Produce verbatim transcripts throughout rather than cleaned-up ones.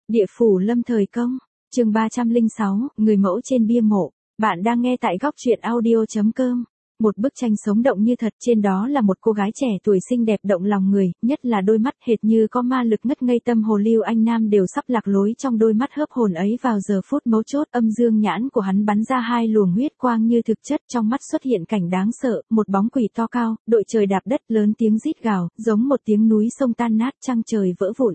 Địa phủ lâm thời công, chương ba trăm lẻ sáu, người mẫu trên bia mộ. Bạn đang nghe tại góc truyện audio chấm com. Một bức tranh sống động như thật, trên đó là một cô gái trẻ tuổi xinh đẹp động lòng người, nhất là đôi mắt hệt như có ma lực ngất ngây, tâm hồn Lưu Anh Nam đều sắp lạc lối trong đôi mắt hớp hồn ấy. Vào giờ phút mấu chốt, âm dương nhãn của hắn bắn ra hai luồng huyết quang như thực chất, trong mắt xuất hiện cảnh đáng sợ, một bóng quỷ to cao, đội trời đạp đất, lớn tiếng rít gào, giống một tiếng núi sông tan nát, trăng trời vỡ vụn.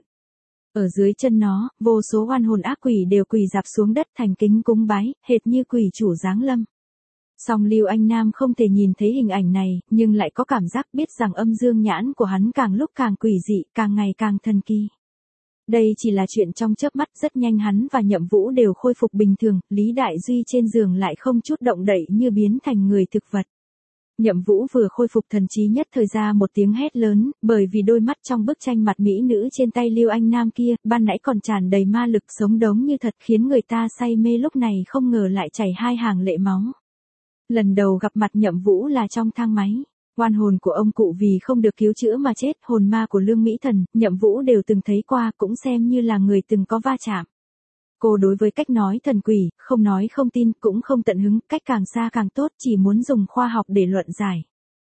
Ở dưới chân nó, vô số oan hồn ác quỷ đều quỳ rạp xuống đất thành kính cúng bái, hệt như quỷ chủ giáng lâm. Song Lưu Anh Nam không thể nhìn thấy hình ảnh này, nhưng lại có cảm giác biết rằng âm dương nhãn của hắn càng lúc càng quỷ dị, càng ngày càng thần kỳ. Đây chỉ là chuyện trong chớp mắt, rất nhanh hắn và Nhậm Vũ đều khôi phục bình thường, Lý Đại Duy trên giường lại không chút động đậy như biến thành người thực vật. Nhậm Vũ vừa khôi phục thần trí nhất thời ra một tiếng hét lớn, bởi vì đôi mắt trong bức tranh mặt mỹ nữ trên tay Lưu Anh Nam kia, ban nãy còn tràn đầy ma lực sống đống như thật, khiến người ta say mê, lúc này không ngờ lại chảy hai hàng lệ máu. Lần đầu gặp mặt Nhậm Vũ là trong thang máy. Oan hồn của ông cụ vì không được cứu chữa mà chết, hồn ma của Lương Mỹ Thần, Nhậm Vũ đều từng thấy qua, cũng xem như là người từng có va chạm. Cô đối với cách nói thần quỷ, không nói không tin, cũng không tận hứng, cách càng xa càng tốt, chỉ muốn dùng khoa học để luận giải.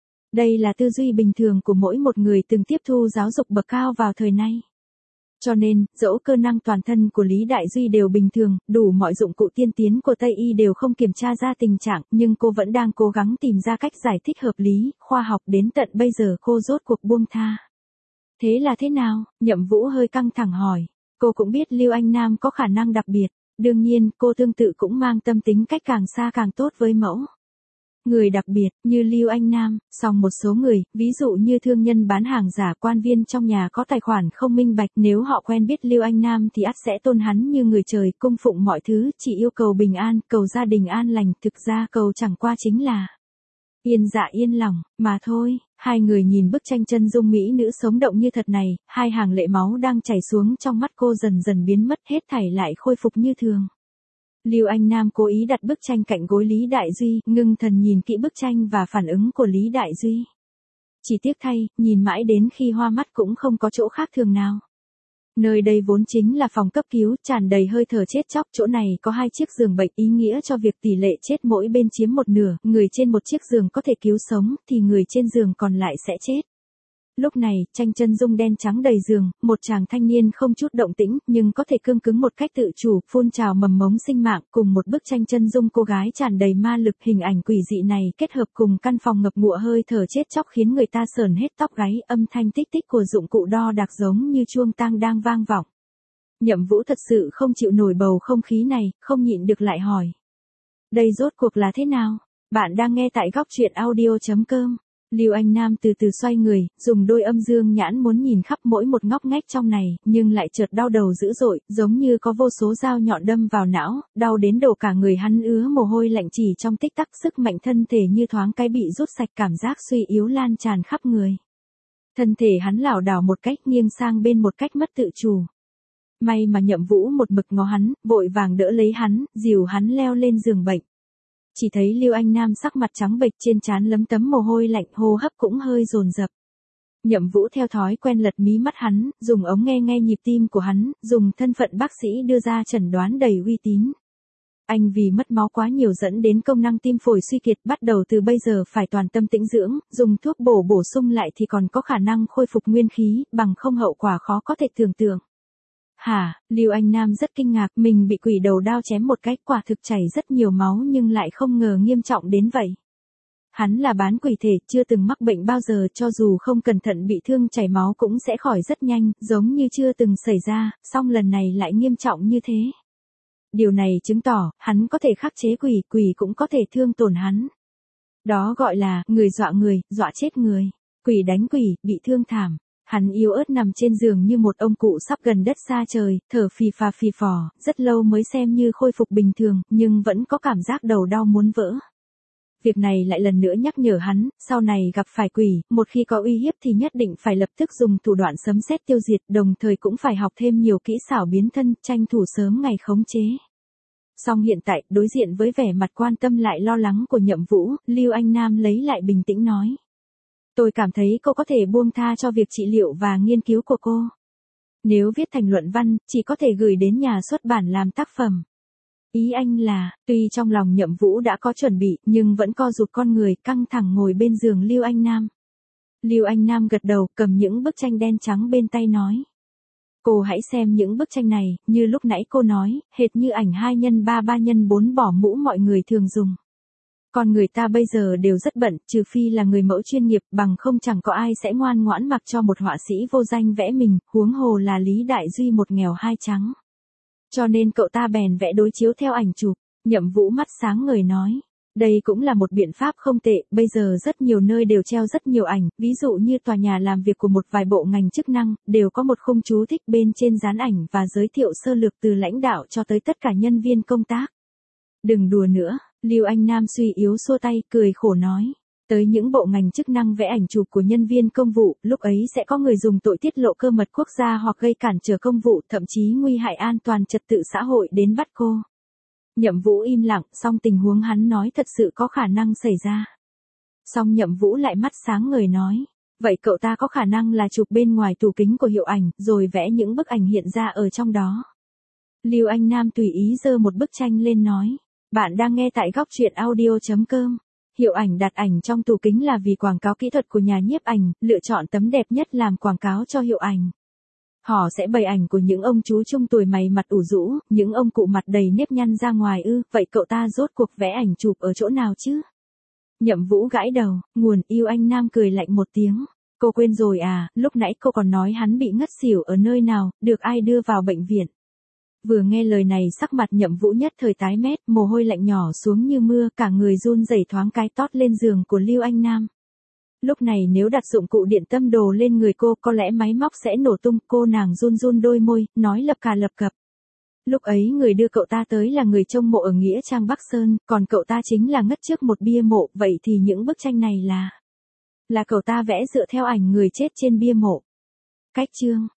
Đây là tư duy bình thường của mỗi một người từng tiếp thu giáo dục bậc cao vào thời nay. Cho nên, dẫu cơ năng toàn thân của Lý Đại Duy đều bình thường, đủ mọi dụng cụ tiên tiến của Tây Y đều không kiểm tra ra tình trạng, nhưng cô vẫn đang cố gắng tìm ra cách giải thích hợp lý, khoa học, đến tận bây giờ cô rốt cuộc buông tha. Thế là thế nào? Nhậm Vũ hơi căng thẳng hỏi. Cô cũng biết Lưu Anh Nam có khả năng đặc biệt, đương nhiên cô tương tự cũng mang tâm tính cách càng xa càng tốt với mẫu. Người đặc biệt, như Lưu Anh Nam, song một số người, ví dụ như thương nhân bán hàng giả, quan viên trong nhà có tài khoản không minh bạch, nếu họ quen biết Lưu Anh Nam thì ắt sẽ tôn hắn như người trời, cung phụng mọi thứ, chỉ yêu cầu bình an, cầu gia đình an lành, thực ra cầu chẳng qua chính là yên dạ yên lòng, mà thôi. Hai người nhìn bức tranh chân dung mỹ nữ sống động như thật này, hai hàng lệ máu đang chảy xuống trong mắt cô dần dần biến mất, hết thảy lại khôi phục như thường. Lưu Anh Nam cố ý đặt bức tranh cạnh gối Lý Đại Duy, ngưng thần nhìn kỹ bức tranh và phản ứng của Lý Đại Duy. Chỉ tiếc thay, nhìn mãi đến khi hoa mắt cũng không có chỗ khác thường nào. Nơi đây vốn chính là phòng cấp cứu, tràn đầy hơi thở chết chóc, chỗ này có hai chiếc giường bệnh, ý nghĩa cho việc tỷ lệ chết mỗi bên chiếm một nửa, người trên một chiếc giường có thể cứu sống, thì người trên giường còn lại sẽ chết. Lúc này, tranh chân dung đen trắng đầy giường, một chàng thanh niên không chút động tĩnh, nhưng có thể cương cứng một cách tự chủ, phun trào mầm mống sinh mạng, cùng một bức tranh chân dung cô gái tràn đầy ma lực, hình ảnh quỷ dị này kết hợp cùng căn phòng ngập ngụa hơi thở chết chóc khiến người ta sởn hết tóc gáy, âm thanh tích tích của dụng cụ đo đạc giống như chuông tang đang vang vọng. Nhậm Vũ thật sự không chịu nổi bầu không khí này, không nhịn được lại hỏi. Đây rốt cuộc là thế nào? Bạn đang nghe tại góc truyện audio chấm com. Lưu Anh Nam từ từ xoay người, dùng đôi âm dương nhãn muốn nhìn khắp mỗi một ngóc ngách trong này, nhưng lại chợt đau đầu dữ dội, giống như có vô số dao nhọn đâm vào não, đau đến đổ cả người, hắn ứa mồ hôi lạnh, chỉ trong tích tắc sức mạnh thân thể như thoáng cái bị rút sạch, cảm giác suy yếu lan tràn khắp người. Thân thể hắn lảo đảo một cách, nghiêng sang bên một cách mất tự chủ. May mà Nhậm Vũ một mực ngó hắn, vội vàng đỡ lấy hắn, dìu hắn leo lên giường bệnh. Chỉ thấy Lưu Anh Nam sắc mặt trắng bệch, trên trán lấm tấm mồ hôi lạnh, hô hấp cũng hơi dồn dập. Nhậm Vũ theo thói quen lật mí mắt hắn, dùng ống nghe nghe nhịp tim của hắn, dùng thân phận bác sĩ đưa ra chẩn đoán đầy uy tín. Anh vì mất máu quá nhiều dẫn đến công năng tim phổi suy kiệt, bắt đầu từ bây giờ phải toàn tâm tĩnh dưỡng, dùng thuốc bổ bổ sung lại thì còn có khả năng khôi phục nguyên khí, bằng không hậu quả khó có thể tưởng tượng. Hả? Lưu Anh Nam rất kinh ngạc, mình bị quỷ đầu đao chém một cái, quả thực chảy rất nhiều máu nhưng lại không ngờ nghiêm trọng đến vậy. Hắn là bán quỷ thể, chưa từng mắc bệnh bao giờ, cho dù không cẩn thận bị thương chảy máu cũng sẽ khỏi rất nhanh, giống như chưa từng xảy ra, song lần này lại nghiêm trọng như thế. Điều này chứng tỏ, hắn có thể khắc chế quỷ, quỷ cũng có thể thương tổn hắn. Đó gọi là, người dọa người, dọa chết người. Quỷ đánh quỷ, bị thương thảm. Hắn yếu ớt nằm trên giường như một ông cụ sắp gần đất xa trời, thở phì phà phì phò, rất lâu mới xem như khôi phục bình thường, nhưng vẫn có cảm giác đầu đau muốn vỡ. Việc này lại lần nữa nhắc nhở hắn, sau này gặp phải quỷ, một khi có uy hiếp thì nhất định phải lập tức dùng thủ đoạn sấm sét tiêu diệt, đồng thời cũng phải học thêm nhiều kỹ xảo biến thân, tranh thủ sớm ngày khống chế. Song hiện tại, đối diện với vẻ mặt quan tâm lại lo lắng của Nhậm Vũ, Lưu Anh Nam lấy lại bình tĩnh nói. Tôi cảm thấy cô có thể buông tha cho việc trị liệu và nghiên cứu của cô. Nếu viết thành luận văn, chỉ có thể gửi đến nhà xuất bản làm tác phẩm. Ý anh là, tuy trong lòng Nhậm Vũ đã có chuẩn bị, nhưng vẫn co rụt con người, căng thẳng ngồi bên giường Lưu Anh Nam. Lưu Anh Nam gật đầu, cầm những bức tranh đen trắng bên tay nói. Cô hãy xem những bức tranh này, như lúc nãy cô nói, hệt như ảnh hai nhân ba ba nhân bốn bỏ mũ mọi người thường dùng. Con người ta bây giờ đều rất bận, trừ phi là người mẫu chuyên nghiệp, bằng không chẳng có ai sẽ ngoan ngoãn mặc cho một họa sĩ vô danh vẽ mình, huống hồ là Lý Đại Duy một nghèo hai trắng. Cho nên cậu ta bèn vẽ đối chiếu theo ảnh chụp. Nhậm Vũ mắt sáng ngời nói. Đây cũng là một biện pháp không tệ, bây giờ rất nhiều nơi đều treo rất nhiều ảnh, ví dụ như tòa nhà làm việc của một vài bộ ngành chức năng, đều có một khung chú thích bên trên dán ảnh và giới thiệu sơ lược từ lãnh đạo cho tới tất cả nhân viên công tác. Đừng đùa nữa, Lưu Anh Nam suy yếu xua tay, cười khổ nói. Tới những bộ ngành chức năng vẽ ảnh chụp của nhân viên công vụ, lúc ấy sẽ có người dùng tội tiết lộ cơ mật quốc gia hoặc gây cản trở công vụ, thậm chí nguy hại an toàn trật tự xã hội đến bắt cô. Nhậm Vũ im lặng, song tình huống hắn nói thật sự có khả năng xảy ra. Song Nhậm Vũ lại mắt sáng ngời nói, vậy cậu ta có khả năng là chụp bên ngoài tủ kính của hiệu ảnh, rồi vẽ những bức ảnh hiện ra ở trong đó. Lưu Anh Nam tùy ý giơ một bức tranh lên nói, bạn đang nghe tại góc truyện audio chấm com. Hiệu ảnh đặt ảnh trong tủ kính là vì quảng cáo kỹ thuật của nhà nhiếp ảnh, lựa chọn tấm đẹp nhất làm quảng cáo cho hiệu ảnh. Họ sẽ bày ảnh của những ông chú trung tuổi mày mặt ủ rũ, những ông cụ mặt đầy nếp nhăn ra ngoài ư, vậy cậu ta rốt cuộc vẽ ảnh chụp ở chỗ nào chứ? Nhậm Vũ gãi đầu, nguồn yêu anh Nam cười lạnh một tiếng. Cô quên rồi à, lúc nãy cô còn nói hắn bị ngất xỉu ở nơi nào, được ai đưa vào bệnh viện. Vừa nghe lời này sắc mặt Nhậm Vũ nhất thời tái mét, mồ hôi lạnh nhỏ xuống như mưa, cả người run rẩy thoáng cái tót lên giường của Lưu Anh Nam. Lúc này nếu đặt dụng cụ điện tâm đồ lên người cô, có lẽ máy móc sẽ nổ tung, cô nàng run run đôi môi, nói lập cà lập cập. Lúc ấy người đưa cậu ta tới là người trông mộ ở Nghĩa Trang Bắc Sơn, còn cậu ta chính là ngất trước một bia mộ, vậy thì những bức tranh này là... Là cậu ta vẽ dựa theo ảnh người chết trên bia mộ. Cách chương